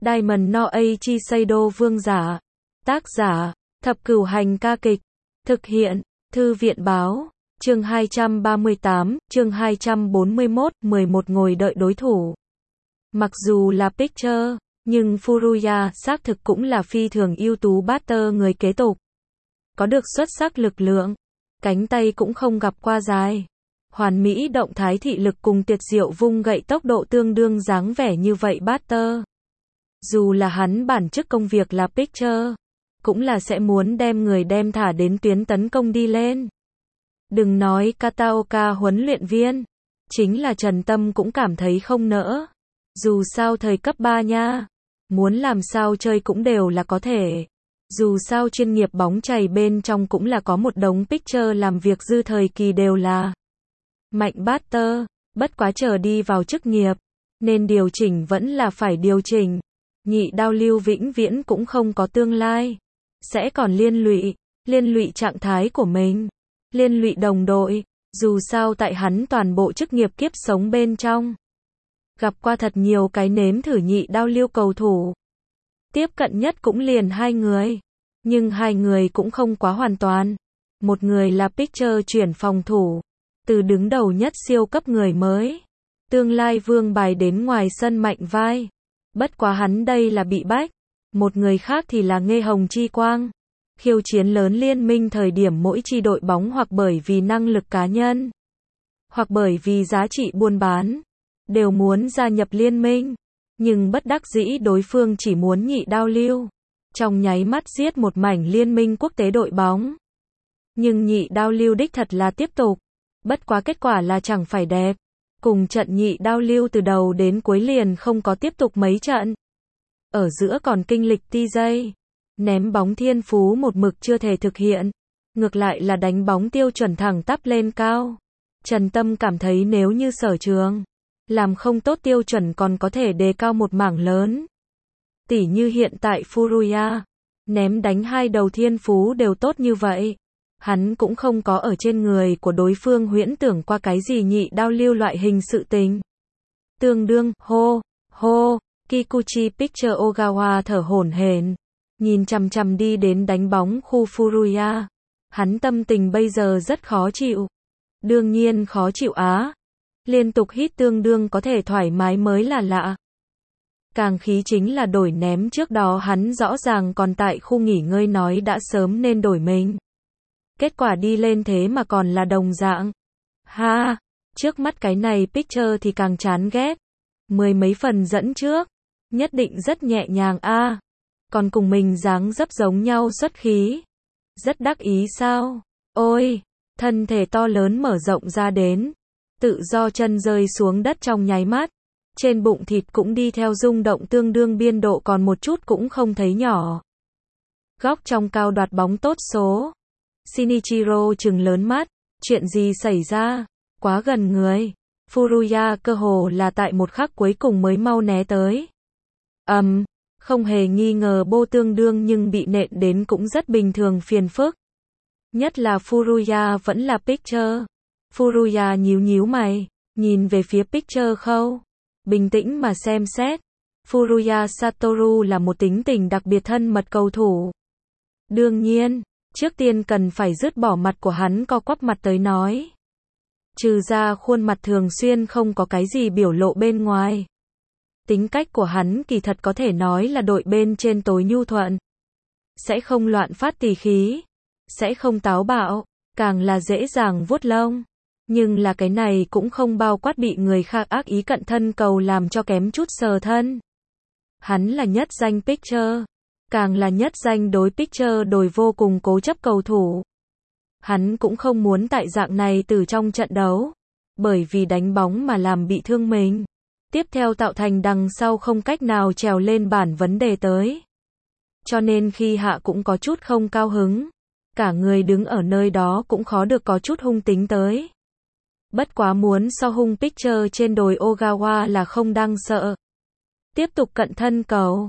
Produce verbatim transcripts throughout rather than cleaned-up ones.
Diamond no Eiichi Seido vương giả. Tác giả, Thập Cửu Hành ca kịch. Thực hiện, Thư viện báo. Chương hai trăm ba mươi tám, chương hai trăm bốn mươi mốt, mười một ngồi đợi đối thủ. Mặc dù là pitcher, nhưng Furuya xác thực cũng là phi thường ưu tú batter người kế tục. Có được xuất sắc lực lượng, cánh tay cũng không gặp qua dài. Hoàn mỹ động thái thị lực cùng tuyệt diệu vung gậy tốc độ tương đương dáng vẻ như vậy batter. Dù là hắn bản chức công việc là pitcher, cũng là sẽ muốn đem người đem thả đến tuyến tấn công đi lên. Đừng nói Kataoka huấn luyện viên, chính là Trần Tâm cũng cảm thấy không nỡ. Dù sao thời cấp ba nha, muốn làm sao chơi cũng đều là có thể. Dù sao chuyên nghiệp bóng chày bên trong cũng là có một đống pitcher làm việc dư thời kỳ đều là mạnh batter, bất quá chờ đi vào chức nghiệp, nên điều chỉnh vẫn là phải điều chỉnh. Nhị đao lưu vĩnh viễn cũng không có tương lai, sẽ còn liên lụy, liên lụy trạng thái của mình, liên lụy đồng đội, dù sao tại hắn toàn bộ chức nghiệp kiếp sống bên trong. Gặp qua thật nhiều cái nếm thử nhị đao lưu cầu thủ. Tiếp cận nhất cũng liền hai người, nhưng hai người cũng không quá hoàn toàn. Một người là pitcher chuyển phòng thủ, từ đứng đầu nhất siêu cấp người mới, tương lai vương bài đến ngoài sân mạnh vai. Bất quá hắn đây là bị bách. Một người khác thì là Nghê Hồng Chi Quang, khiêu chiến lớn liên minh thời điểm mỗi chi đội bóng hoặc bởi vì năng lực cá nhân, hoặc bởi vì giá trị buôn bán, đều muốn gia nhập liên minh, nhưng bất đắc dĩ đối phương chỉ muốn nhị đao lưu, trong nháy mắt giết một mảnh liên minh quốc tế đội bóng. Nhưng nhị đao lưu đích thật là tiếp tục, bất quá kết quả là chẳng phải đẹp, cùng trận nhị đao lưu từ đầu đến cuối liền không có tiếp tục mấy trận. Ở giữa còn kinh lịch tê giây, ném bóng thiên phú một mực chưa thể thực hiện, ngược lại là đánh bóng tiêu chuẩn thẳng tắp lên cao. Trần Tâm cảm thấy nếu như Sở Trường làm không tốt tiêu chuẩn còn có thể đề cao một mảng lớn. Tỉ như hiện tại Furuya, ném đánh hai đầu thiên phú đều tốt như vậy, hắn cũng không có ở trên người của đối phương huyễn tưởng qua cái gì nhị đao lưu loại hình sự tình. Tương đương, hô, hô. Kikuchi Pitcher Ogawa thở hổn hển, nhìn chằm chằm đi đến đánh bóng khu Furuya. Hắn tâm tình bây giờ rất khó chịu. Đương nhiên khó chịu á. Liên tục hít tương đương có thể thoải mái mới là lạ. Càng khí chính là đổi ném trước đó hắn rõ ràng còn tại khu nghỉ ngơi nói đã sớm nên đổi mình. Kết quả đi lên thế mà còn là đồng dạng. Ha, trước mắt cái này Pitcher thì càng chán ghét. Mười mấy phần dẫn trước. Nhất định rất nhẹ nhàng a, à. Còn cùng mình dáng dấp giống nhau xuất khí. Rất đắc ý sao? Ôi, thân thể to lớn mở rộng ra đến, tự do chân rơi xuống đất trong nháy mắt. Trên bụng thịt cũng đi theo rung động tương đương biên độ còn một chút cũng không thấy nhỏ. Góc trong cao đoạt bóng tốt số. Shinichiro trừng lớn mắt, chuyện gì xảy ra? Quá gần người. Furuya cơ hồ là tại một khắc cuối cùng mới mau né tới. Ầm, um, không hề nghi ngờ bô tương đương nhưng bị nện đến cũng rất bình thường phiền phức. Nhất là Furuya vẫn là pitcher. Furuya nhíu nhíu mày, nhìn về phía pitcher khâu. Bình tĩnh mà xem xét. Furuya Satoru là một tính tình đặc biệt thân mật cầu thủ. Đương nhiên, trước tiên cần phải dứt bỏ mặt của hắn co quắp mặt tới nói. Trừ ra khuôn mặt thường xuyên không có cái gì biểu lộ bên ngoài. Tính cách của hắn kỳ thật có thể nói là đội bên trên tối nhu thuận. Sẽ không loạn phát tỉ khí. Sẽ không táo bạo. Càng là dễ dàng vuốt lông. Nhưng là cái này cũng không bao quát bị người khác ác ý cận thân cầu làm cho kém chút sờ thân. Hắn là nhất danh pitcher. Càng là nhất danh đối pitcher đồi vô cùng cố chấp cầu thủ. Hắn cũng không muốn tại dạng này từ trong trận đấu. Bởi vì đánh bóng mà làm bị thương mình. Tiếp theo tạo thành đằng sau không cách nào trèo lên bản vấn đề tới. Cho nên khi hạ cũng có chút không cao hứng. Cả người đứng ở nơi đó cũng khó được có chút hung tính tới. Bất quá muốn so hung pitcher trên đồi Ogawa là không đang sợ. Tiếp tục cận thân cầu.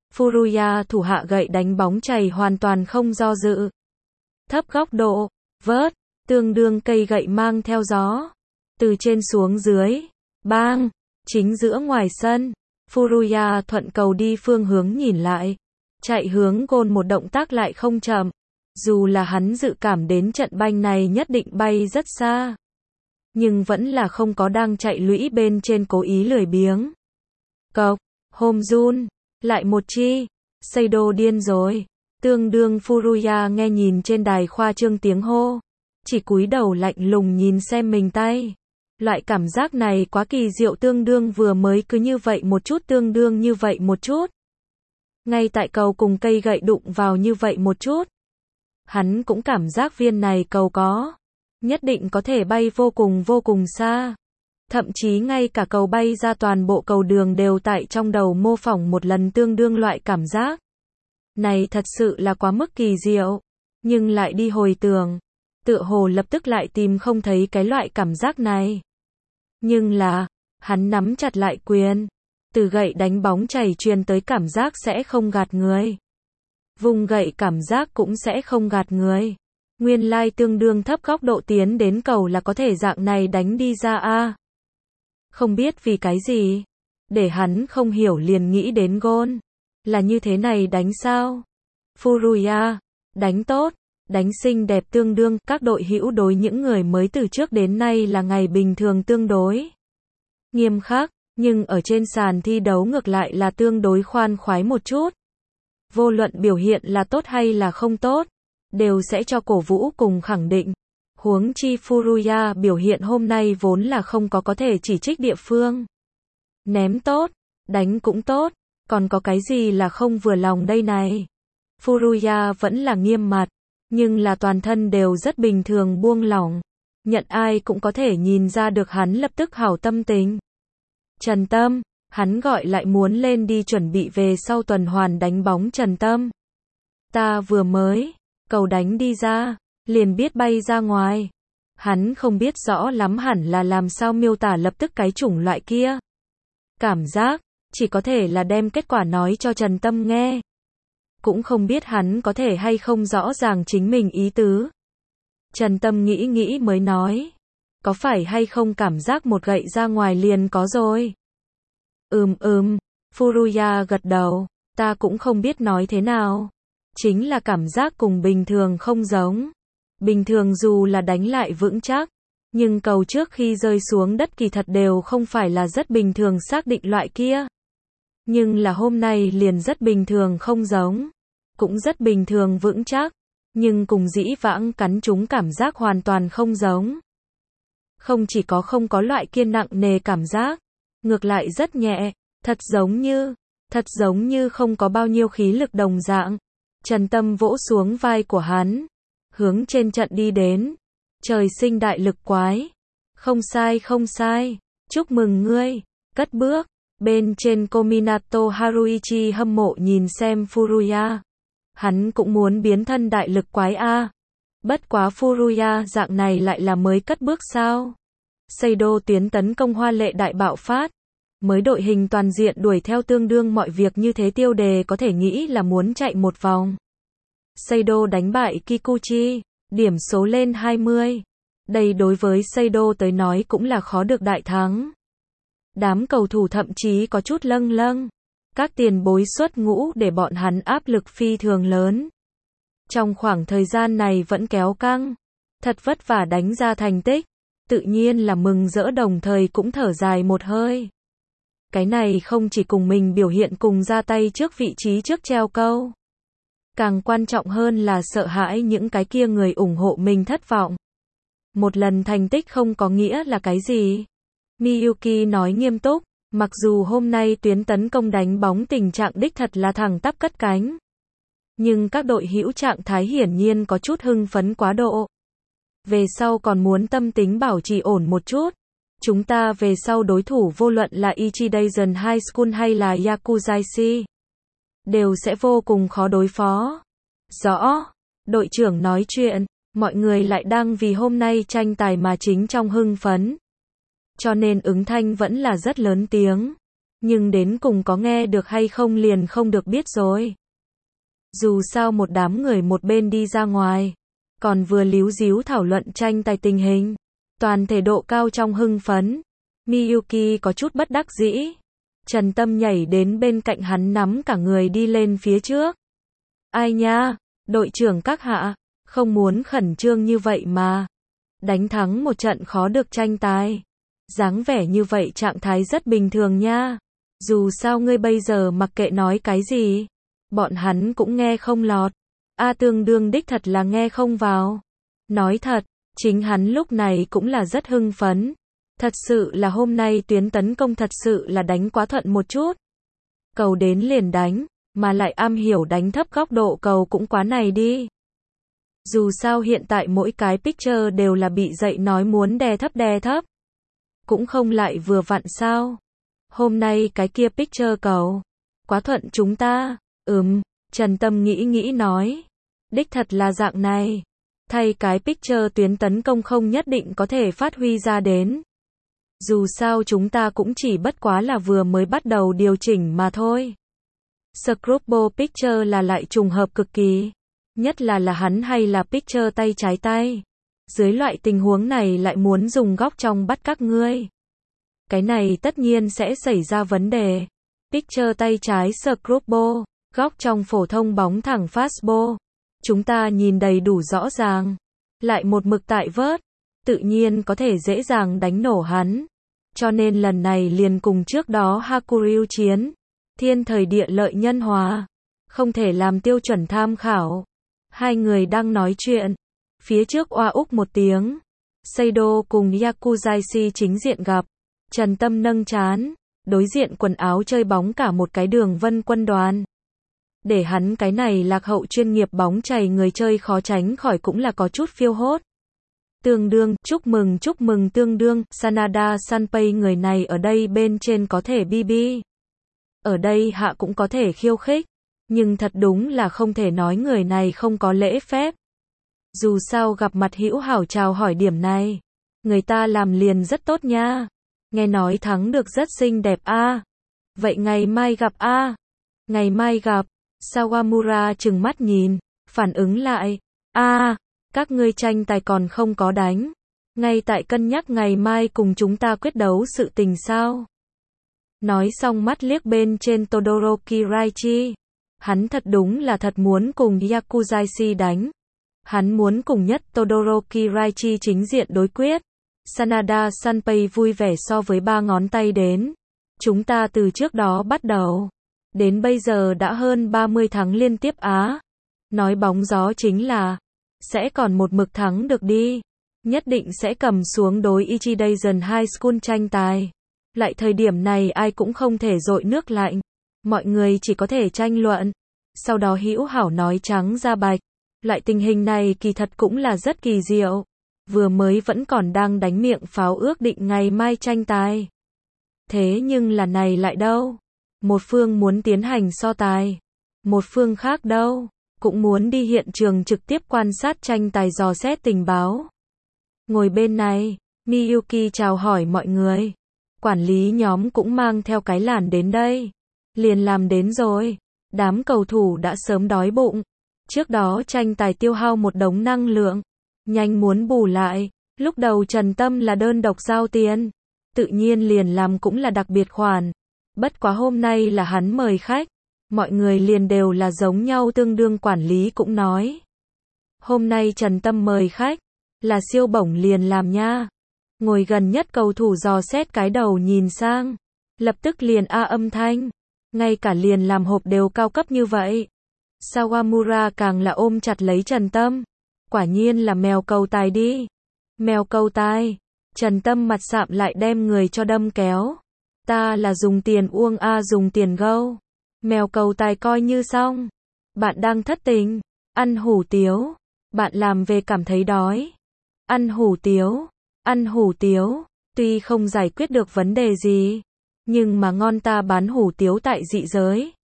Furuya thủ hạ gậy đánh bóng chày hoàn toàn không do dự. Thấp góc độ, vớt, tương đương cây gậy mang theo gió. Từ trên xuống dưới, bang. Chính giữa ngoài sân, Furuya thuận cầu đi phương hướng nhìn lại. Chạy hướng gôn một động tác lại không chậm. Dù là hắn dự cảm đến trận banh này nhất định bay rất xa. Nhưng vẫn là không có đang chạy lũy bên trên cố ý lười biếng. Cộc, Home Jun, lại một chi. Seido điên rồi. Tương đương Furuya nghe nhìn trên đài khoa trương tiếng hô. Chỉ cúi đầu lạnh lùng nhìn xem mình tay. Loại cảm giác này quá kỳ diệu, tương đương vừa mới cứ như vậy một chút, tương đương như vậy một chút. Ngay tại cầu cùng cây gậy đụng vào như vậy một chút. Hắn cũng cảm giác viên này cầu có. Nhất định có thể bay vô cùng vô cùng xa. Thậm chí ngay cả cầu bay ra toàn bộ cầu đường đều tại trong đầu mô phỏng một lần tương đương loại cảm giác. Này thật sự là quá mức kỳ diệu. Nhưng lại đi hồi tưởng. Tựa hồ lập tức lại tìm không thấy cái loại cảm giác này. Nhưng là, hắn nắm chặt lại quyền. Từ gậy đánh bóng chảy truyền tới cảm giác sẽ không gạt người. Vùng gậy cảm giác cũng sẽ không gạt người. Nguyên lai tương đương thấp góc độ tiến đến cầu là có thể dạng này đánh đi ra a. Không biết vì cái gì. Để hắn không hiểu liền nghĩ đến gôn. Là như thế này đánh sao? Furuya, đánh tốt, đánh xinh đẹp, tương đương các đội hữu đối những người mới từ trước đến nay là ngày bình thường tương đối nghiêm khắc, nhưng ở trên sàn thi đấu ngược lại là tương đối khoan khoái một chút. Vô luận biểu hiện là tốt hay là không tốt, đều sẽ cho cổ vũ cùng khẳng định. Huống chi Furuya biểu hiện hôm nay vốn là không có có thể chỉ trích địa phương. Ném tốt, đánh cũng tốt, còn có cái gì là không vừa lòng đây này. Furuya vẫn là nghiêm mặt, nhưng là toàn thân đều rất bình thường buông lỏng. Nhận ai cũng có thể nhìn ra được hắn lập tức hảo tâm tình. Trần Tâm, hắn gọi lại muốn lên đi chuẩn bị về sau tuần hoàn đánh bóng. Trần Tâm, ta vừa mới, cầu đánh đi ra, liền biết bay ra ngoài. Hắn không biết rõ lắm hẳn là làm sao miêu tả lập tức cái chủng loại kia. Cảm giác, chỉ có thể là đem kết quả nói cho Trần Tâm nghe. Cũng không biết hắn có thể hay không rõ ràng chính mình ý tứ. Trần Tâm nghĩ nghĩ mới nói. Có phải hay không cảm giác một gậy ra ngoài liền có rồi? Ừm ừm, Furuya gật đầu. Ta cũng không biết nói thế nào. Chính là cảm giác cùng bình thường không giống. Bình thường dù là đánh lại vững chắc, nhưng cầu trước khi rơi xuống đất kỳ thật đều không phải là rất bình thường xác định loại kia. Nhưng là hôm nay liền rất bình thường không giống. Cũng rất bình thường vững chắc. Nhưng cùng dĩ vãng cắn trúng cảm giác hoàn toàn không giống. Không chỉ có không có loại kiên nặng nề cảm giác. Ngược lại rất nhẹ. Thật giống như, thật giống như không có bao nhiêu khí lực đồng dạng. Trần Tâm vỗ xuống vai của hắn. Hướng trên trận đi đến. Trời sinh đại lực quái. Không sai không sai. Chúc mừng ngươi. Cất bước. Bên trên Kominato Haruichi hâm mộ nhìn xem Furuya. Hắn cũng muốn biến thân đại lực quái a. Bất quá Furuya dạng này lại là mới cất bước sao? Seido tiến tấn công hoa lệ đại bạo phát. Mới đội hình toàn diện đuổi theo tương đương mọi việc như thế tiêu đề có thể nghĩ là muốn chạy một vòng. Seido đánh bại Kikuchi, điểm số lên hai mươi. Đây đối với Seido tới nói cũng là khó được đại thắng. Đám cầu thủ thậm chí có chút lâng lâng. Các tiền bối xuất ngũ để bọn hắn áp lực phi thường lớn. Trong khoảng thời gian này vẫn kéo căng. Thật vất vả đánh ra thành tích. Tự nhiên là mừng rỡ đồng thời cũng thở dài một hơi. Cái này không chỉ cùng mình biểu hiện cùng ra tay trước vị trí trước treo câu. Càng quan trọng hơn là sợ hãi những cái kia người ủng hộ mình thất vọng. Một lần thành tích không có nghĩa là cái gì. Miyuki nói nghiêm túc. Mặc dù hôm nay tuyến tấn công đánh bóng tình trạng đích thật là thẳng tắp cất cánh. Nhưng các đội hữu trạng thái hiển nhiên có chút hưng phấn quá độ. Về sau còn muốn tâm tính bảo trì ổn một chút. Chúng ta về sau đối thủ vô luận là Ichidaisen High School hay là Yakuzaishi. Đều sẽ vô cùng khó đối phó. Rõ. Đội trưởng nói chuyện. Mọi người lại đang vì hôm nay tranh tài mà chính trong hưng phấn. Cho nên ứng thanh vẫn là rất lớn tiếng. Nhưng đến cùng có nghe được hay không liền không được biết rồi. Dù sao một đám người một bên đi ra ngoài. Còn vừa líu díu thảo luận tranh tài tình hình. Toàn thể độ cao trong hưng phấn. Miyuki có chút bất đắc dĩ. Trần Tâm nhảy đến bên cạnh hắn nắm cả người đi lên phía trước. Ai nha, đội trưởng các hạ, không muốn khẩn trương như vậy mà. Đánh thắng một trận khó được tranh tài. Dáng vẻ như vậy trạng thái rất bình thường nha. Dù sao ngươi bây giờ mặc kệ nói cái gì, bọn hắn cũng nghe không lọt. A Tương Đương đích thật là nghe không vào. Nói thật, chính hắn lúc này cũng là rất hưng phấn. Thật sự là hôm nay tuyến tấn công thật sự là đánh quá thuận một chút. Cầu đến liền đánh, mà lại am hiểu đánh thấp góc độ cầu cũng quá này đi. Dù sao hiện tại mỗi cái picture đều là bị dạy nói muốn đè thấp đè thấp. Cũng không lại vừa vặn sao. Hôm nay cái kia picture cầu. Quá thuận chúng ta. Ừm, Trần Tâm nghĩ nghĩ nói. Đích thật là dạng này. Thay cái picture tuyến tấn công không nhất định có thể phát huy ra đến. Dù sao chúng ta cũng chỉ bất quá là vừa mới bắt đầu điều chỉnh mà thôi. Scrubbo picture là lại trùng hợp cực kỳ. Nhất là là hắn hay là picture tay trái tay. Dưới loại tình huống này lại muốn dùng góc trong bắt các ngươi. Cái này tất nhiên sẽ xảy ra vấn đề. Picture tay trái Scrubbo, góc trong phổ thông bóng thẳng fastball. Chúng ta nhìn đầy đủ rõ ràng. Lại một mực tại vớt. Tự nhiên có thể dễ dàng đánh nổ hắn. Cho nên lần này liền cùng trước đó Hakuryu chiến. Thiên thời địa lợi nhân hòa. Không thể làm tiêu chuẩn tham khảo. Hai người đang nói chuyện. Phía trước oa úc một tiếng. Seido cùng Yakuzaishi chính diện gặp. Trần Tâm nâng trán. Đối diện quần áo chơi bóng cả một cái đường vân quân đoàn. Để hắn cái này lạc hậu chuyên nghiệp bóng chày người chơi khó tránh khỏi cũng là có chút phiêu hốt. Tương đương, chúc mừng chúc mừng tương đương, Sanada Sanpei người này ở đây bên trên có thể bi bi. Ở đây hạ cũng có thể khiêu khích. Nhưng thật đúng là không thể nói người này không có lễ phép. Dù sao gặp mặt hữu hảo chào hỏi điểm này. Người ta làm liền rất tốt nha. Nghe nói thắng được rất xinh đẹp a. À. Vậy ngày mai gặp a. À. Ngày mai gặp. Sawamura trừng mắt nhìn. Phản ứng lại. A. À, các ngươi tranh tài còn không có đánh. Ngay tại cân nhắc ngày mai cùng chúng ta quyết đấu sự tình sao. Nói xong mắt liếc bên trên Todoroki Raichi. Hắn thật đúng là thật muốn cùng Yakuzaishi đánh. Hắn muốn cùng nhất Todoroki Raichi chính diện đối quyết. Sanada Sanpei vui vẻ so với ba ngón tay đến. Chúng ta từ trước đó bắt đầu. Đến bây giờ đã hơn ba mươi thắng liên tiếp á. Nói bóng gió chính là. Sẽ còn một mực thắng được đi. Nhất định sẽ cầm xuống đối Ichidaisen High School tranh tài. Lại thời điểm này ai cũng không thể dội nước lạnh. Mọi người chỉ có thể tranh luận. Sau đó hữu hảo nói trắng ra bạch. Loại tình hình này kỳ thật cũng là rất kỳ diệu. Vừa mới vẫn còn đang đánh miệng pháo ước định ngày mai tranh tài. Thế nhưng là này lại đâu. Một phương muốn tiến hành so tài. Một phương khác đâu. Cũng muốn đi hiện trường trực tiếp quan sát tranh tài dò xét tình báo. Ngồi bên này, Miyuki chào hỏi mọi người. Quản lý nhóm cũng mang theo cái làn đến đây. Liền làm đến rồi. Đám cầu thủ đã sớm đói bụng. Trước đó tranh tài tiêu hao một đống năng lượng. Nhanh muốn bù lại. Lúc đầu Trần Tâm là đơn độc giao tiền. Tự nhiên liền làm cũng là đặc biệt khoản. Bất quá hôm nay là hắn mời khách. Mọi người liền đều là giống nhau tương đương quản lý cũng nói. Hôm nay Trần Tâm mời khách. Là siêu bổng liền làm nha. Ngồi gần nhất cầu thủ dò xét cái đầu nhìn sang. Lập tức liền a âm thanh. Ngay cả liền làm hộp đều cao cấp như vậy. Sawamura càng là ôm chặt lấy Trần Tâm. Quả nhiên là mèo cầu tài đi. Mèo cầu tài. Trần Tâm mặt sạm lại đem người cho đâm kéo. Ta là dùng tiền uông a dùng tiền gâu. Mèo cầu tài coi như xong. Bạn đang thất tình. Ăn hủ tiếu. Bạn làm về cảm thấy đói. Ăn hủ tiếu. Ăn hủ tiếu. Tuy không giải quyết được vấn đề gì. Nhưng mà ngon ta bán hủ tiếu tại dị giới.